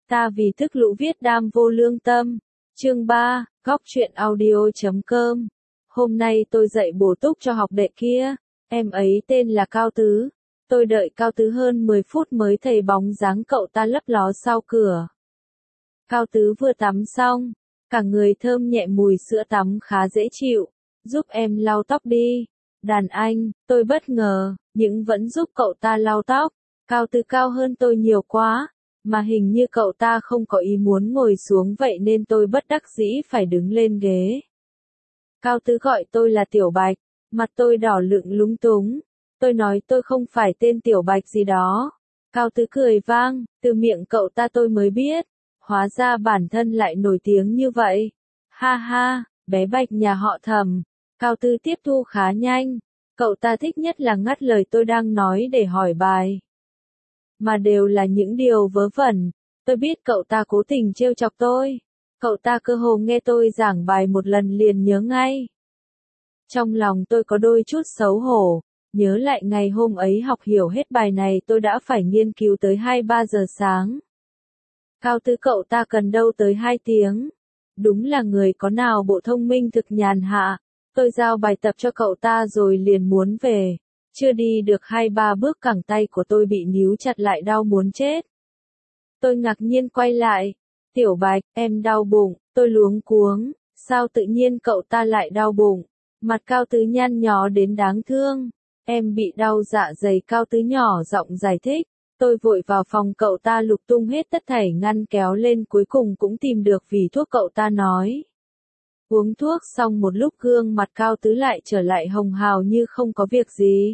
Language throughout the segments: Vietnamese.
Ta vì thức lũ viết đam vô lương tâm. Chương 3, Góc truyện audio.com. Hôm nay tôi dạy bổ túc cho học đệ kia, em ấy tên là Cao Tứ. Tôi đợi Cao Tứ hơn 10 phút mới thấy bóng dáng cậu ta lấp ló sau cửa. Cao Tứ vừa tắm xong, cả người thơm nhẹ mùi sữa tắm khá dễ chịu. Giúp em lau tóc đi. Đàn anh, tôi bất ngờ, nhưng vẫn giúp cậu ta lau tóc. Cao Tứ cao hơn tôi nhiều quá, mà hình như cậu ta không có ý muốn ngồi xuống vậy nên tôi bất đắc dĩ phải đứng lên ghế. Cao Tứ gọi tôi là Tiểu Bạch, mặt tôi đỏ lựng lúng túng. Tôi nói tôi không phải tên Tiểu Bạch gì đó. Cao Tứ cười vang, từ miệng cậu ta tôi mới biết, hóa ra bản thân lại nổi tiếng như vậy. Ha ha, bé Bạch nhà họ Thẩm. Cao Tứ tiếp thu khá nhanh, cậu ta thích nhất là ngắt lời tôi đang nói để hỏi bài. Mà đều là những điều vớ vẩn, tôi biết cậu ta cố tình trêu chọc tôi. Cậu ta cơ hồ nghe tôi giảng bài một lần liền nhớ ngay. Trong lòng tôi có đôi chút xấu hổ, nhớ lại ngày hôm ấy học hiểu hết bài này tôi đã phải nghiên cứu tới 2-3 giờ sáng. Cao Tứ cậu ta cần đâu tới 2 tiếng. Đúng là người có nào bộ thông minh thực nhàn hạ. Tôi giao bài tập cho cậu ta rồi liền muốn về. Chưa đi được 2-3 bước cẳng tay của tôi bị níu chặt lại đau muốn chết. Tôi ngạc nhiên quay lại. Tiểu Bạch, em đau bụng. Tôi luống cuống. Sao tự nhiên cậu ta lại đau bụng? Mặt Cao Tứ nhăn nhó đến đáng thương. Em bị đau dạ dày. Cao Tứ nhỏ giọng giải thích. Tôi vội vào phòng cậu ta lục tung hết tất thảy ngăn kéo lên cuối cùng cũng tìm được vỉ thuốc cậu ta nói. Uống thuốc xong một lúc gương mặt Cao Tứ lại trở lại hồng hào như không có việc gì.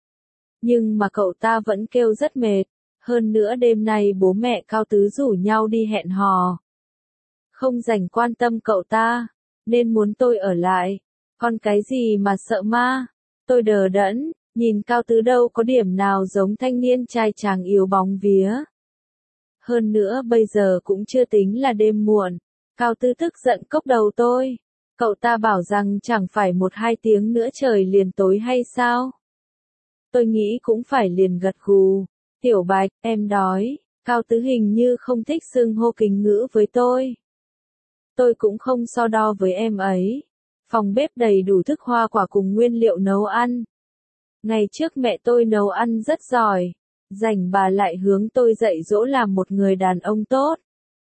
Nhưng mà cậu ta vẫn kêu rất mệt. Hơn nữa đêm nay bố mẹ Cao Tứ rủ nhau đi hẹn hò. Không rảnh quan tâm cậu ta, nên muốn tôi ở lại. Còn cái gì mà sợ ma? Tôi đờ đẫn, nhìn Cao Tứ đâu có điểm nào giống thanh niên trai tráng yếu bóng vía. Hơn nữa bây giờ cũng chưa tính là đêm muộn. Cao Tứ tức giận cốc đầu tôi. Cậu ta bảo rằng chẳng phải 1-2 tiếng nữa trời liền tối hay sao? Tôi nghĩ cũng phải liền gật gù. Tiểu Bạch, em đói. Cao Tứ hình như không thích xưng hô kính ngữ với tôi. Tôi cũng không so đo với em ấy. Phòng bếp đầy đủ thức hoa quả cùng nguyên liệu nấu ăn. Ngày trước mẹ tôi nấu ăn rất giỏi. Rảnh bà lại hướng tôi dạy dỗ làm một người đàn ông tốt.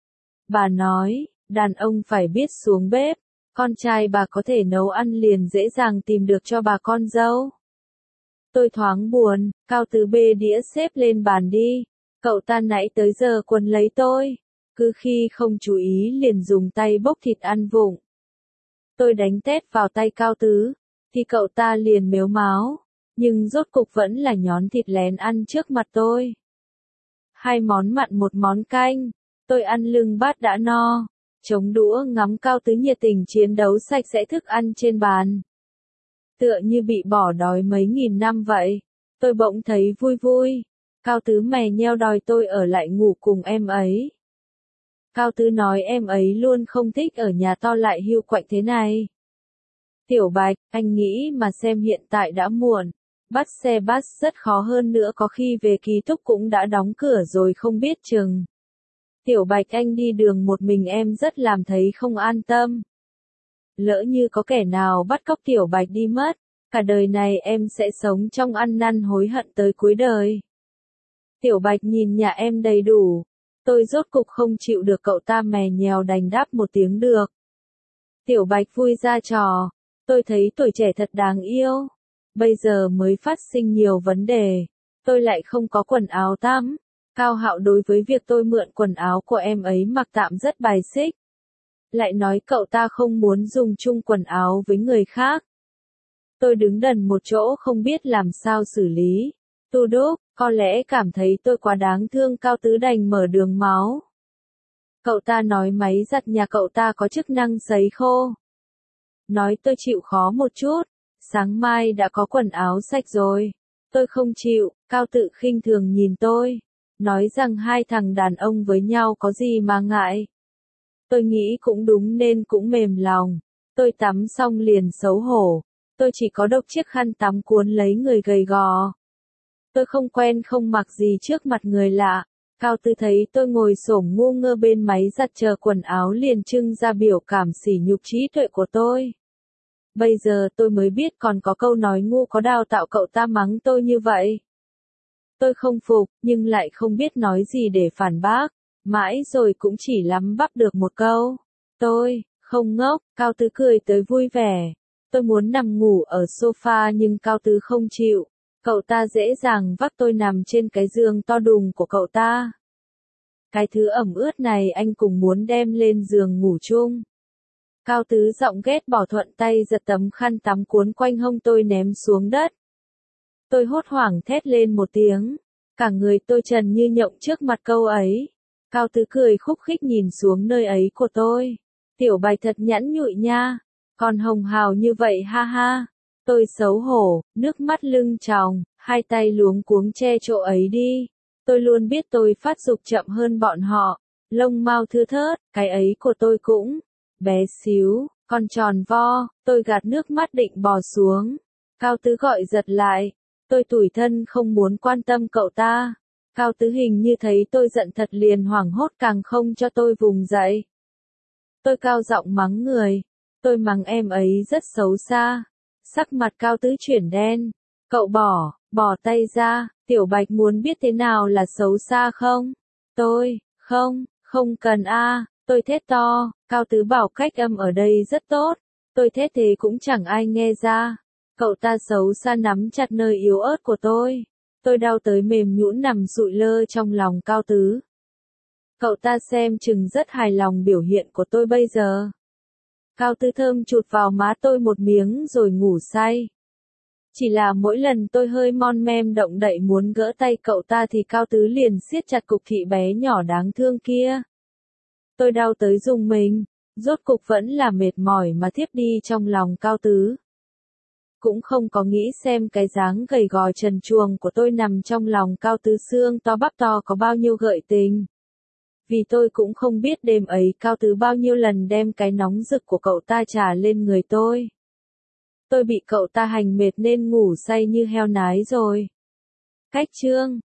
Bà nói, đàn ông phải biết xuống bếp. Con trai bà có thể nấu ăn liền dễ dàng tìm được cho bà con dâu. Tôi thoáng buồn, Cao Tứ bê đĩa xếp lên bàn đi. Cậu ta nãy tới giờ quấn lấy tôi. Cứ khi không chú ý liền dùng tay bốc thịt ăn vụng. Tôi đánh tét vào tay Cao Tứ, thì cậu ta liền mếu máo. Nhưng rốt cục vẫn là nhón thịt lén ăn trước mặt tôi. 2 món mặn 1 món canh. Tôi ăn lưng bát đã no. Chống đũa ngắm Cao Tứ nhiệt tình chiến đấu sạch sẽ thức ăn trên bàn. Tựa như bị bỏ đói mấy nghìn năm vậy. Tôi bỗng thấy vui vui. Cao Tứ mè nheo đòi tôi ở lại ngủ cùng em ấy. Cao Tứ nói em ấy luôn không thích ở nhà to lại hiu quạnh thế này. Tiểu Bạch, anh nghĩ mà xem hiện tại đã muộn. Bắt xe bus rất khó hơn nữa có khi về ký túc cũng đã đóng cửa rồi không biết chừng. Tiểu Bạch anh đi đường một mình em rất làm thấy không an tâm. Lỡ như có kẻ nào bắt cóc Tiểu Bạch đi mất, cả đời này em sẽ sống trong ăn năn hối hận tới cuối đời. Tiểu Bạch nhìn nhà em đầy đủ. Tôi rốt cục không chịu được cậu ta mè nhèo đành đáp một tiếng được. Tiểu Bạch vui ra trò. Tôi thấy tuổi trẻ thật đáng yêu. Bây giờ mới phát sinh nhiều vấn đề. Tôi lại không có quần áo tắm. Cao Hạo đối với việc tôi mượn quần áo của em ấy mặc tạm rất bài xích. Lại nói cậu ta không muốn dùng chung quần áo với người khác. Tôi đứng đần một chỗ không biết làm sao xử lý. Tu Đúc, có lẽ cảm thấy tôi quá đáng thương Cao Tứ đành mở đường máu. Cậu ta nói máy giặt nhà cậu ta có chức năng sấy khô. Nói tôi chịu khó một chút, sáng mai đã có quần áo sạch rồi. Tôi không chịu, Cao Tự khinh thường nhìn tôi. Nói rằng 2 thằng đàn ông với nhau có gì mà ngại. Tôi nghĩ cũng đúng nên cũng mềm lòng. Tôi tắm xong liền xấu hổ. Tôi chỉ có độc chiếc khăn tắm cuốn lấy người gầy gò. Tôi không quen không mặc gì trước mặt người lạ. Cao Tứ thấy tôi ngồi xổm ngu ngơ bên máy giặt chờ quần áo liền trưng ra biểu cảm sỉ nhục trí tuệ của tôi. Bây giờ tôi mới biết còn có câu nói ngu có đào tạo cậu ta mắng tôi như vậy. Tôi không phục, nhưng lại không biết nói gì để phản bác. Mãi rồi cũng chỉ lắm bắp được một câu. Tôi, không ngốc, Cao Tứ cười tới vui vẻ. Tôi muốn nằm ngủ ở sofa nhưng Cao Tứ không chịu. Cậu ta dễ dàng vác tôi nằm trên cái giường to đùng của cậu ta. Cái thứ ẩm ướt này anh cùng muốn đem lên giường ngủ chung. Cao Tứ giọng ghét bỏ thuận tay giật tấm khăn tắm cuốn quanh hông tôi ném xuống đất. Tôi hốt hoảng thét lên một tiếng. Cả người tôi trần như nhộng trước mặt câu ấy. Cao Tứ cười khúc khích nhìn xuống nơi ấy của tôi. Tiểu Bạch thật nhẵn nhụi nha. Còn hồng hào như vậy ha ha. Tôi xấu hổ, nước mắt lưng tròng, hai tay luống cuống che chỗ ấy đi. Tôi luôn biết tôi phát dục chậm hơn bọn họ. Lông mao thưa thớt, cái ấy của tôi cũng bé xíu, còn tròn vo. Tôi gạt nước mắt định bò xuống. Cao Tứ gọi giật lại. Tôi tủi thân không muốn quan tâm cậu ta. Cao Tứ hình như thấy tôi giận thật liền hoảng hốt càng không cho tôi vùng dậy. Tôi cao giọng mắng người. Tôi mắng em ấy rất xấu xa. Sắc mặt Cao Tứ chuyển đen. Cậu bỏ tay ra. Tiểu Bạch muốn biết thế nào là xấu xa không? Tôi, không cần a. Tôi thét to. Cao Tứ bảo cách âm ở đây rất tốt. Tôi thét thế cũng chẳng ai nghe ra. Cậu ta xấu xa nắm chặt nơi yếu ớt của tôi. Tôi đau tới mềm nhũn nằm sụi lơ trong lòng Cao Tứ. Cậu ta xem chừng rất hài lòng biểu hiện của tôi bây giờ. Cao Tứ thơm chụt vào má tôi một miếng rồi ngủ say. Chỉ là mỗi lần tôi hơi mon mem động đậy muốn gỡ tay cậu ta thì Cao Tứ liền siết chặt cục thị bé nhỏ đáng thương kia. Tôi đau tới rùng mình, rốt cục vẫn là mệt mỏi mà thiếp đi trong lòng Cao Tứ. Cũng không có nghĩ xem cái dáng gầy gò trần truồng của tôi nằm trong lòng Cao Tứ xương to bắp to có bao nhiêu gợi tình. Vì tôi cũng không biết đêm ấy Cao Tứ bao nhiêu lần đem cái nóng rực của cậu ta trả lên người tôi. Tôi bị cậu ta hành mệt nên ngủ say như heo nái rồi. Cách chương